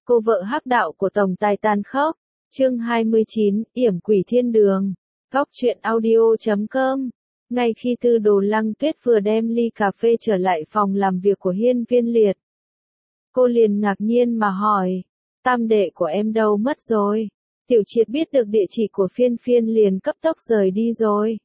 Cô vợ hắc đạo của tổng tài tàn khốc. Chương 29, Yểm quỷ thiên đường. Góc truyện audio.com. Ngay khi Tư Đồ Lăng Tuyết vừa đem ly cà phê trở lại phòng làm việc của Hiên Viên Liệt, cô liền ngạc nhiên mà hỏi, tam đệ của em đâu mất rồi? Tiểu Triệt biết được địa chỉ của Phiên Phiên liền cấp tốc rời đi rồi.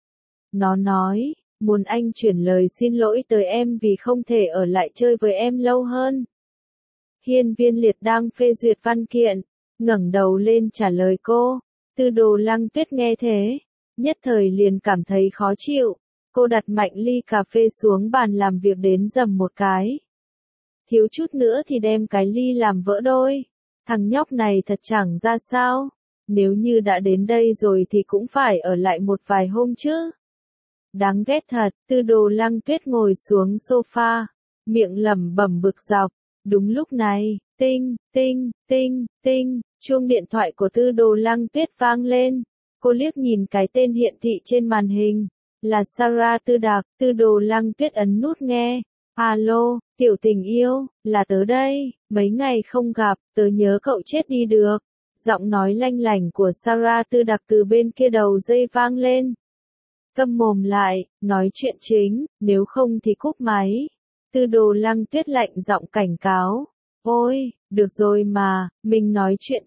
Nó nói, muốn anh chuyển lời xin lỗi tới em vì không thể ở lại chơi với em lâu hơn. Hiên Viên Liệt đang phê duyệt văn kiện, ngẩng đầu lên trả lời cô. Tư Đồ Lăng Tuyết nghe thế, nhất thời liền cảm thấy khó chịu. Cô đặt mạnh ly cà phê xuống bàn làm việc đến dầm một cái. Thiếu chút nữa thì đem cái ly làm vỡ đôi. Thằng nhóc này thật chẳng ra sao. Nếu như đã đến đây rồi thì cũng phải ở lại một vài hôm chứ. Đáng ghét thật. Tư Đồ Lăng Tuyết ngồi xuống sofa, miệng lẩm bẩm bực dọc. Đúng lúc này, tinh, tinh, tinh, tinh, chuông điện thoại của Tư Đồ Lăng Tuyết vang lên. Cô liếc nhìn cái tên hiện thị trên màn hình, là Sarah Tư Đạc. Tư Đồ Lăng Tuyết ấn nút nghe. Alo, tiểu tình yêu, là tớ đây, mấy ngày không gặp, tớ nhớ cậu chết đi được. Giọng nói lanh lảnh của Sarah Tư Đạc từ bên kia đầu dây vang lên. Câm mồm lại, nói chuyện chính, nếu không thì cúp máy. Tư Đồ Lăng Tuyết lạnh giọng cảnh cáo. Ôi, được rồi mà, mình nói chuyện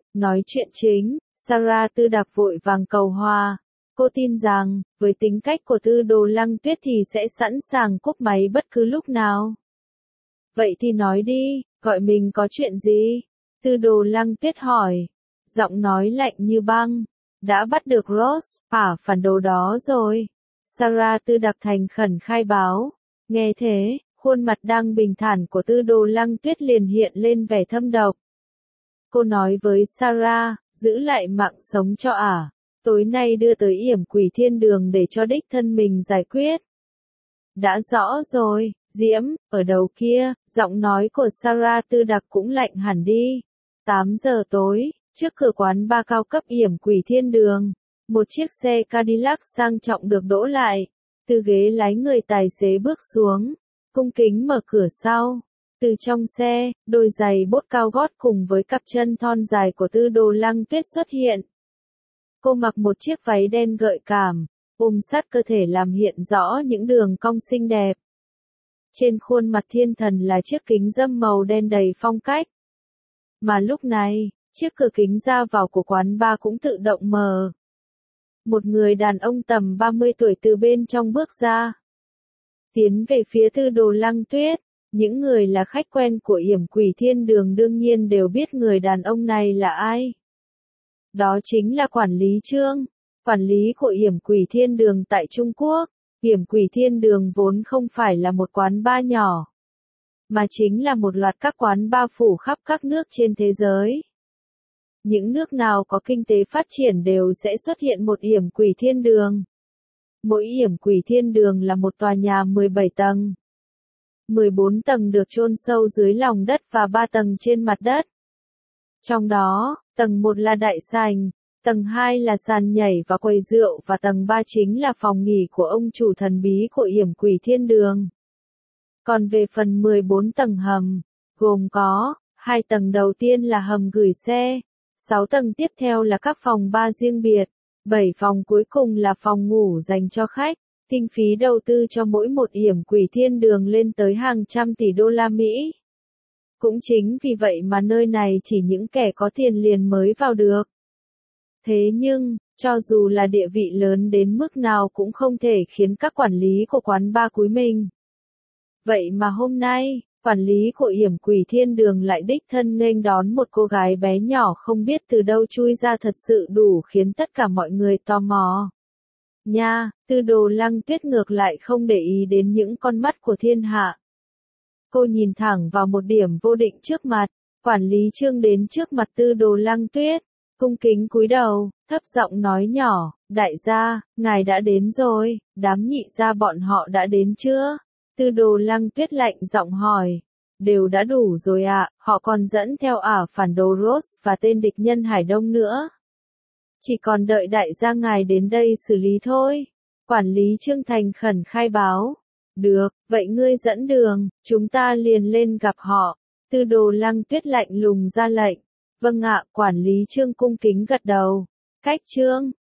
chính. Sarah Tư Đạc vội vàng cầu hòa. Cô tin rằng, với tính cách của Tư Đồ Lăng Tuyết thì sẽ sẵn sàng cúp máy bất cứ lúc nào. Vậy thì nói đi, gọi mình có chuyện gì? Tư Đồ Lăng Tuyết hỏi. Giọng nói lạnh như băng. Đã bắt được Rose, phản đồ đó rồi. Sarah Tư Đạc thành khẩn khai báo. Nghe thế, khuôn mặt đang bình thản của Tư Đồ Lăng Tuyết liền hiện lên vẻ thâm độc. Cô nói với Sarah, giữ lại mạng sống cho tối nay đưa tới Yểm Quỷ Thiên Đường để cho đích thân mình giải quyết. Đã rõ rồi, Diễm, ở đầu kia, giọng nói của Sarah Tư Đạc cũng lạnh hẳn đi. 8 giờ tối, trước cửa quán bar cao cấp Yểm Quỷ Thiên Đường, một chiếc xe Cadillac sang trọng được đỗ lại. Từ ghế lái người tài xế bước xuống, cung kính mở cửa sau. Từ trong xe, đôi giày bốt cao gót cùng với cặp chân thon dài của Tư Đồ Lăng Tuyết xuất hiện. Cô mặc một chiếc váy đen gợi cảm, sát cơ thể làm hiện rõ những đường cong xinh đẹp. Trên khuôn mặt thiên thần là chiếc kính râm màu đen đầy phong cách. Mà lúc này, chiếc cửa kính ra vào của quán bar cũng tự động mở. Một người đàn ông tầm 30 tuổi từ bên trong bước ra, tiến về phía Tư Đồ Lăng Tuyết. Những người là khách quen của Yểm Quỷ Thiên Đường đương nhiên đều biết người đàn ông này là ai. Đó chính là quản lý Trương, quản lý của Yểm Quỷ Thiên Đường tại Trung Quốc. Yểm Quỷ Thiên Đường vốn không phải là một quán bar nhỏ, mà chính là một loạt các quán bar phủ khắp các nước trên thế giới. Những nước nào có kinh tế phát triển đều sẽ xuất hiện một Yểm Quỷ Thiên Đường. Mỗi Yểm Quỷ Thiên Đường là một tòa nhà 17 tầng. 14 tầng được chôn sâu dưới lòng đất và 3 tầng trên mặt đất. Trong đó, tầng 1 là đại sảnh, tầng 2 là sàn nhảy và quầy rượu và tầng 3 chính là phòng nghỉ của ông chủ thần bí của Yểm Quỷ Thiên Đường. Còn về phần 14 tầng hầm, gồm có 2 tầng đầu tiên là hầm gửi xe, 6 tầng tiếp theo là các phòng bar riêng biệt, 7 phòng cuối cùng là phòng ngủ dành cho khách. Kinh phí đầu tư cho mỗi một Yểm Quỷ Thiên Đường lên tới hàng trăm tỷ đô la Mỹ. Cũng chính vì vậy mà nơi này chỉ những kẻ có tiền liền mới vào được. Thế nhưng, cho dù là địa vị lớn đến mức nào cũng không thể khiến các quản lý của quán bar cúi mình. Vậy mà hôm nay, quản lý của Yểm Quỷ Thiên Đường lại đích thân nghênh đón một cô gái bé nhỏ không biết từ đâu chui ra thật sự đủ khiến tất cả mọi người tò mò. Nha, Tư Đồ Lăng Tuyết ngược lại không để ý đến những con mắt của thiên hạ. Cô nhìn thẳng vào một điểm vô định trước mặt. Quản lý Trương đến trước mặt Tư Đồ Lăng Tuyết, cung kính cúi đầu, thấp giọng nói nhỏ, đại gia, ngài đã đến rồi, đám nhị gia bọn họ đã đến chưa? Tư Đồ Lăng Tuyết lạnh giọng hỏi. Đều đã đủ rồi ạ, họ còn dẫn theo phản đồ Rose và tên địch nhân Hải Đông nữa. Chỉ còn đợi đại gia ngài đến đây xử lý thôi. Quản lý Trương thành khẩn khai báo. Được, vậy ngươi dẫn đường, chúng ta liền lên gặp họ. Tư Đồ Lăng Tuyết lạnh lùng ra lệnh. Vâng ạ, quản lý Trương cung kính gật đầu. Khách Trương,